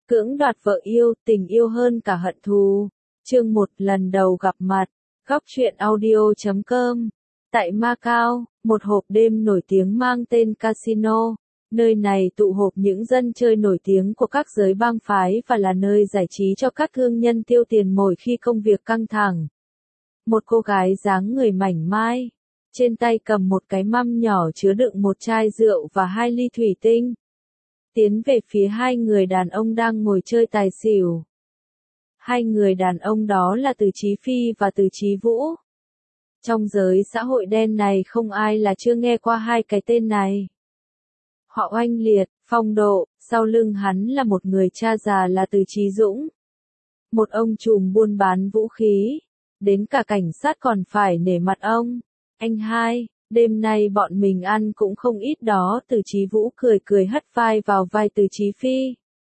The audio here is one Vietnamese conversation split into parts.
Cưỡng đoạt vợ yêu, tình yêu hơn cả hận thù. Chương 1 lần đầu gặp mặt. Góc truyện audio.com. Tại Macau, một hộp đêm nổi tiếng mang tên Casino. Nơi này tụ họp những dân chơi nổi tiếng của các giới bang phái và là nơi giải trí cho các thương nhân tiêu tiền mỗi khi công việc căng thẳng. Một cô gái dáng người mảnh mai, trên tay cầm một cái mâm nhỏ chứa đựng một chai rượu và 2 ly thủy tinh. Tiến về phía hai người đàn ông đang ngồi chơi tài xỉu. Hai người đàn ông đó là Từ Chí Phi và Từ Chí Vũ. Trong giới xã hội đen này không ai là chưa nghe qua hai cái tên này. Họ oanh liệt, phong độ, sau lưng hắn là một người cha già là Từ Chí Dũng. Một ông trùm buôn bán vũ khí, đến cả cảnh sát còn phải nể mặt ông. Anh hai, đêm nay bọn mình ăn cũng không ít đó. Từ Chí Vũ cười cười hất vai vào vai Từ Chí Phi.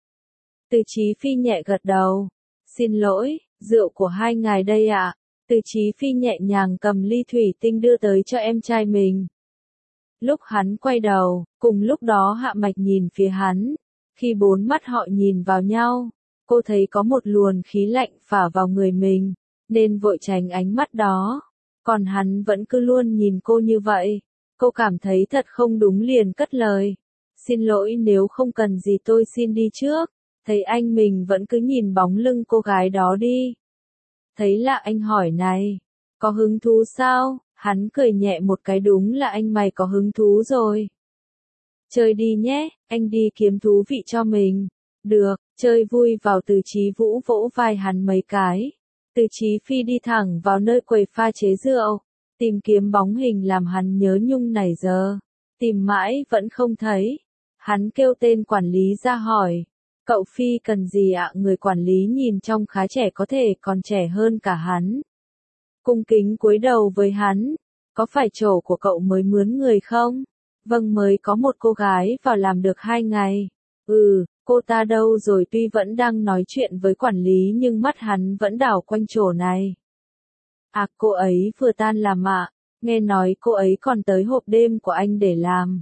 Từ Chí Phi nhẹ gật đầu. Xin lỗi, rượu của hai ngài đây ạ. Từ Chí Phi nhẹ nhàng cầm ly thủy tinh đưa tới cho em trai mình. Lúc hắn quay đầu, cùng lúc đó Hạ Mạch nhìn phía hắn. Khi bốn mắt họ nhìn vào nhau, cô thấy có một luồng khí lạnh phả vào người mình, nên vội tránh ánh mắt đó. Còn hắn vẫn cứ luôn nhìn cô như vậy. Cô cảm thấy thật không đúng liền cất lời. Xin lỗi, nếu không cần gì tôi xin đi trước. Thấy anh mình vẫn cứ nhìn bóng lưng cô gái đó đi. Thấy lạ anh hỏi này, có hứng thú sao? Hắn cười nhẹ một cái, đúng là anh mày có hứng thú rồi. Chơi đi nhé, anh đi kiếm thú vị cho mình. Được, chơi vui vào. Từ Chí Vũ vỗ vai hắn mấy cái. Từ Chí Phi đi thẳng vào nơi quầy pha chế rượu, tìm kiếm bóng hình làm hắn nhớ nhung này giờ. Tìm mãi vẫn không thấy. Hắn kêu tên quản lý ra hỏi. Cậu Phi cần gì ạ? Người quản lý nhìn trông khá trẻ, có thể còn trẻ hơn cả hắn. Cung kính cúi đầu với hắn. Có phải chỗ của cậu mới mướn người không? Vâng, mới có một cô gái vào làm được 2 ngày. Cô ta đâu rồi? Tuy vẫn đang nói chuyện với quản lý nhưng mắt hắn vẫn đảo quanh chỗ này. À, cô ấy vừa tan làm ạ. Nghe nói cô ấy còn tới hộp đêm của anh để làm.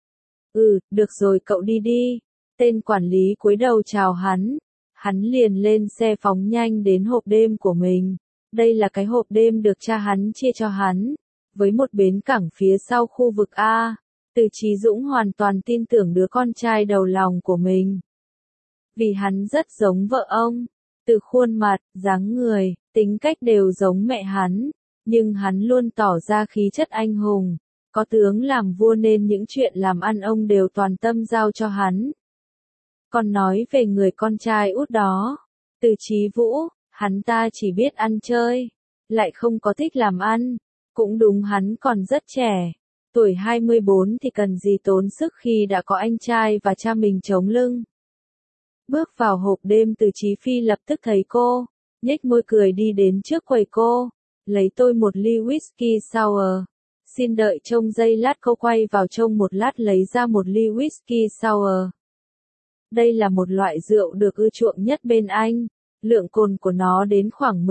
Được rồi, cậu đi đi. Tên quản lý cúi đầu chào hắn. Hắn liền lên xe phóng nhanh đến hộp đêm của mình. Đây là cái hộp đêm được cha hắn chia cho hắn, với một bến cảng phía sau khu vực A. Từ Chí Dũng hoàn toàn tin tưởng đứa con trai đầu lòng của mình. Vì hắn rất giống vợ ông. Từ khuôn mặt, dáng người, tính cách đều giống mẹ hắn. Nhưng hắn luôn tỏ ra khí chất anh hùng. Có tướng làm vua nên những chuyện làm ăn ông đều toàn tâm giao cho hắn. Còn nói về người con trai út đó, Từ Chí Vũ, hắn ta chỉ biết ăn chơi, lại không có thích làm ăn. Cũng đúng, hắn còn rất trẻ, tuổi 24 thì cần gì tốn sức khi đã có anh trai và cha mình chống lưng. Bước vào hộp đêm, Từ Chí Phi lập tức thấy cô, nhếch môi cười đi đến trước quầy cô, lấy tôi một ly whisky sour. Xin đợi trông giây lát. Cô quay vào trông một lát lấy ra một ly whisky sour. Đây là một loại rượu được ưa chuộng nhất bên Anh. Lượng cồn của nó đến khoảng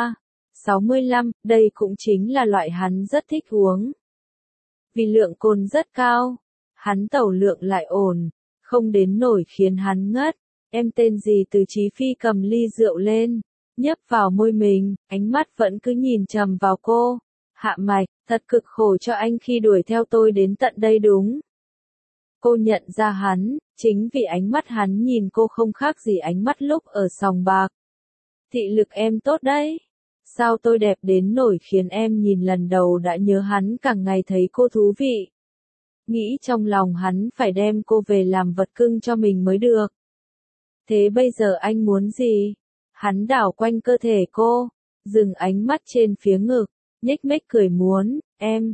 13,65, đây cũng chính là loại hắn rất thích uống. Vì lượng cồn rất cao, hắn tẩu lượng lại ổn, không đến nổi khiến hắn ngất. Em tên gì? Từ Chí Phi cầm ly rượu lên, nhấp vào môi mình, ánh mắt vẫn cứ nhìn chằm vào cô. Hạ Mạch, thật cực khổ cho anh khi đuổi theo tôi đến tận đây đúng. Cô nhận ra hắn, chính vì ánh mắt hắn nhìn cô không khác gì ánh mắt lúc ở sòng bạc. Thị lực em tốt đấy. Sao tôi đẹp đến nổi khiến em nhìn lần đầu đã nhớ hắn, càng ngày thấy cô thú vị. Nghĩ trong lòng hắn phải đem cô về làm vật cưng cho mình mới được. Thế bây giờ anh muốn gì? Hắn đảo quanh cơ thể cô, dừng ánh mắt trên phía ngực, nhếch mép cười. Em,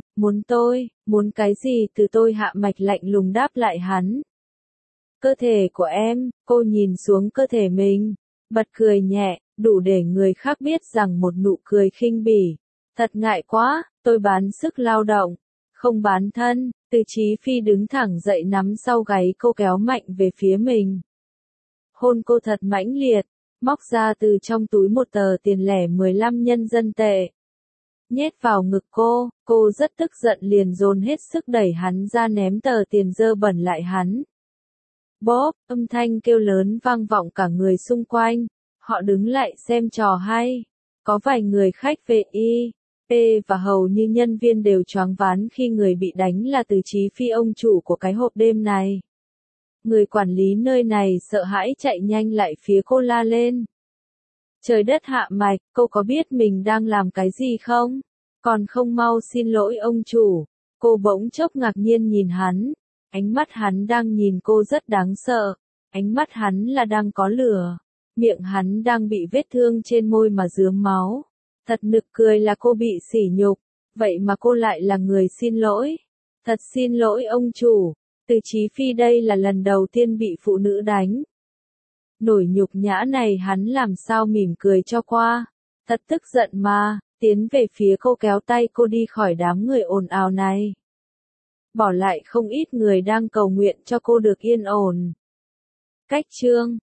muốn cái gì từ tôi? Hạ Mạch lạnh lùng đáp lại hắn. Cơ thể của em. Cô nhìn xuống cơ thể mình, bật cười nhẹ, đủ để người khác biết rằng một nụ cười khinh bỉ. Thật ngại quá, tôi bán sức lao động, không bán thân. Từ Chí Phi đứng thẳng dậy nắm sau gáy cô kéo mạnh về phía mình. Hôn cô thật mãnh liệt, móc ra từ trong túi một tờ tiền lẻ 15 nhân dân tệ. Nhét vào ngực cô rất tức giận liền dồn hết sức đẩy hắn ra, ném tờ tiền dơ bẩn lại hắn. Bóp, âm thanh kêu lớn vang vọng cả người xung quanh. Họ đứng lại xem trò hay. Có vài người khách VIP và hầu như nhân viên đều choáng váng khi người bị đánh là Từ Chí Phi, ông chủ của cái hộp đêm này. Người quản lý nơi này sợ hãi chạy nhanh lại phía cô la lên. Trời đất hạ mạch, cô có biết mình đang làm cái gì không? Còn không mau xin lỗi ông chủ. Cô bỗng chốc ngạc nhiên nhìn hắn. Ánh mắt hắn đang nhìn cô rất đáng sợ. Ánh mắt hắn là đang có lửa. Miệng hắn đang bị vết thương trên môi mà rướm máu. Thật nực cười là cô bị sỉ nhục. Vậy mà cô lại là người xin lỗi. Thật xin lỗi ông chủ. Từ Chí Phi đây là lần đầu tiên bị phụ nữ đánh. Nổi nhục nhã này hắn làm sao mỉm cười cho qua. Thật tức giận mà, tiến về phía cô kéo tay cô đi khỏi đám người ồn ào này. Bỏ lại không ít người đang cầu nguyện cho cô được yên ổn. Cách chương